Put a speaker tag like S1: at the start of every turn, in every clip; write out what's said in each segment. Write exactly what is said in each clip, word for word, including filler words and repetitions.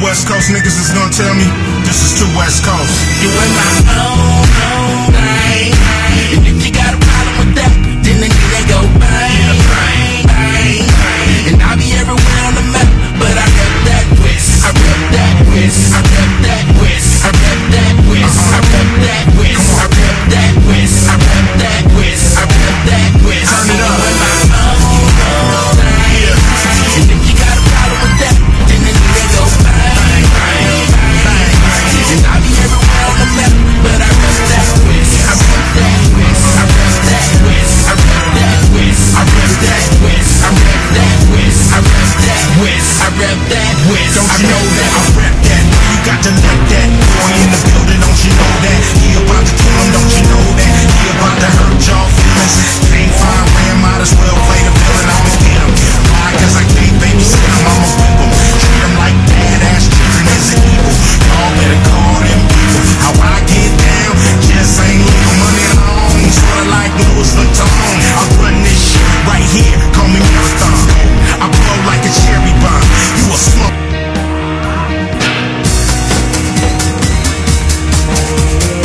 S1: West Coast niggas is gonna tell me this is too West Coast.
S2: You in my own, own thing. And if you got a problem with that, then the nigga go bang, bang, bang, bang. And I'll be everywhere on the map, but I rep that West. I rep that West. I rep that West. I rep that West. I rep that West. I rep that West. I rep that West. I rep that West.
S1: Turn it up.
S2: You in my own, own thing. And if you got a problem with that, then the nigga go bang, bang, bang, bang. And I'll be everywhere on the map, but I rep that West. I rep that West. I rep that West. I rep that West. I rep that West. I rep that West. I rep that West. I rep that West.
S1: Don't you know that I rep that? You got to let that boy in the building. Don't you know that? He about to kill him. Don't you know that? He about to hurt y'all feelings. Can't find Ram, might as well play the villain. I'ma get him. Why? Cause I can't babysit him. I'ma whip him. Treat him like badass children is evil. Y'all better call them people. How I get down just ain't legal. Money long, sorta like Louis Vuitton. I'm running this shit right here. Call me Marathon. I blow like a cherry bomb. You a smoke.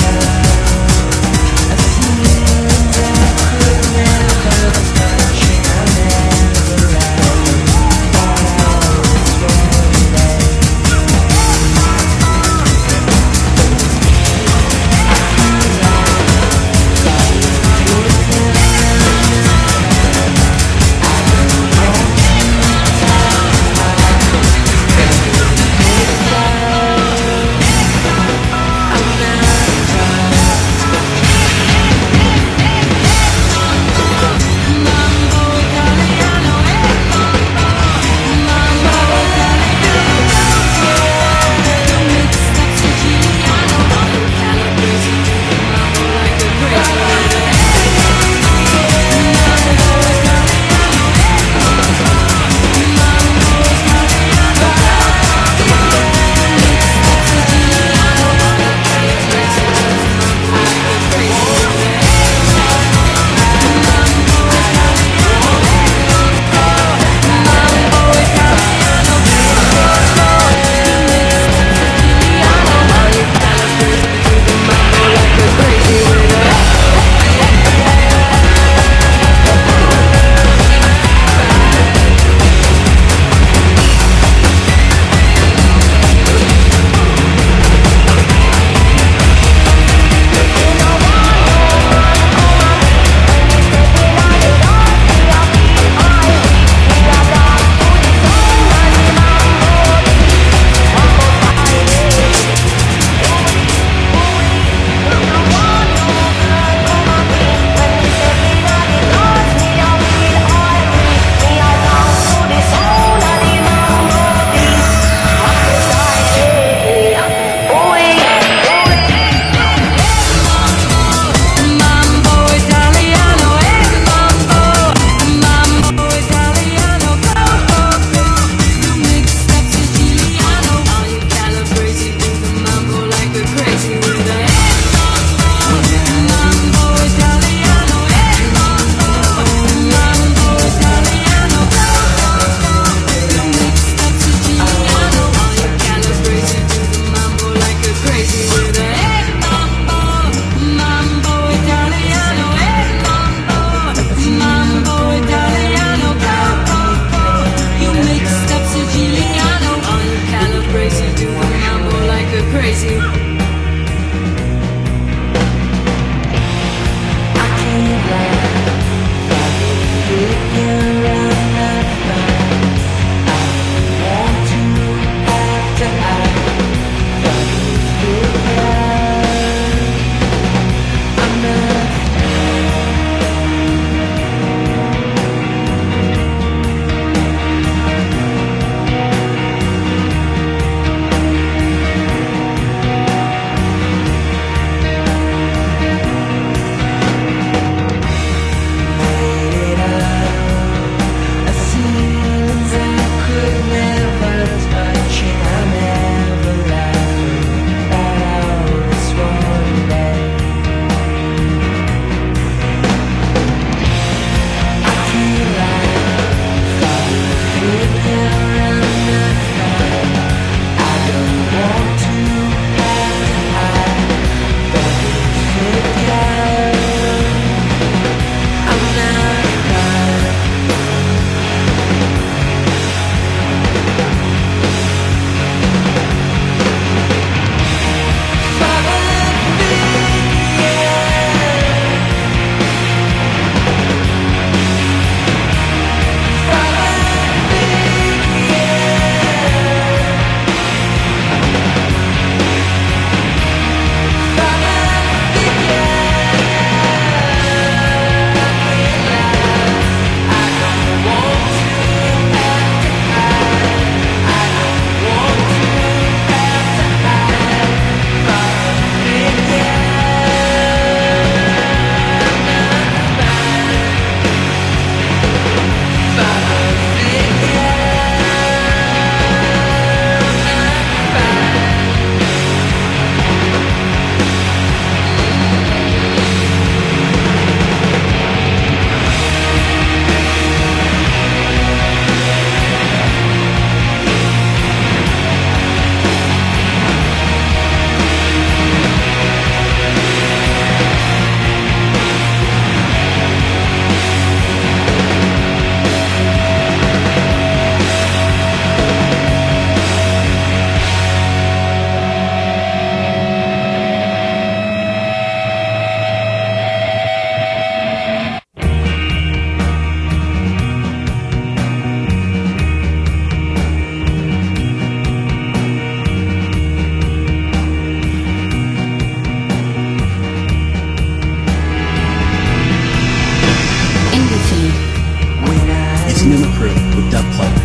S3: Dub Plug.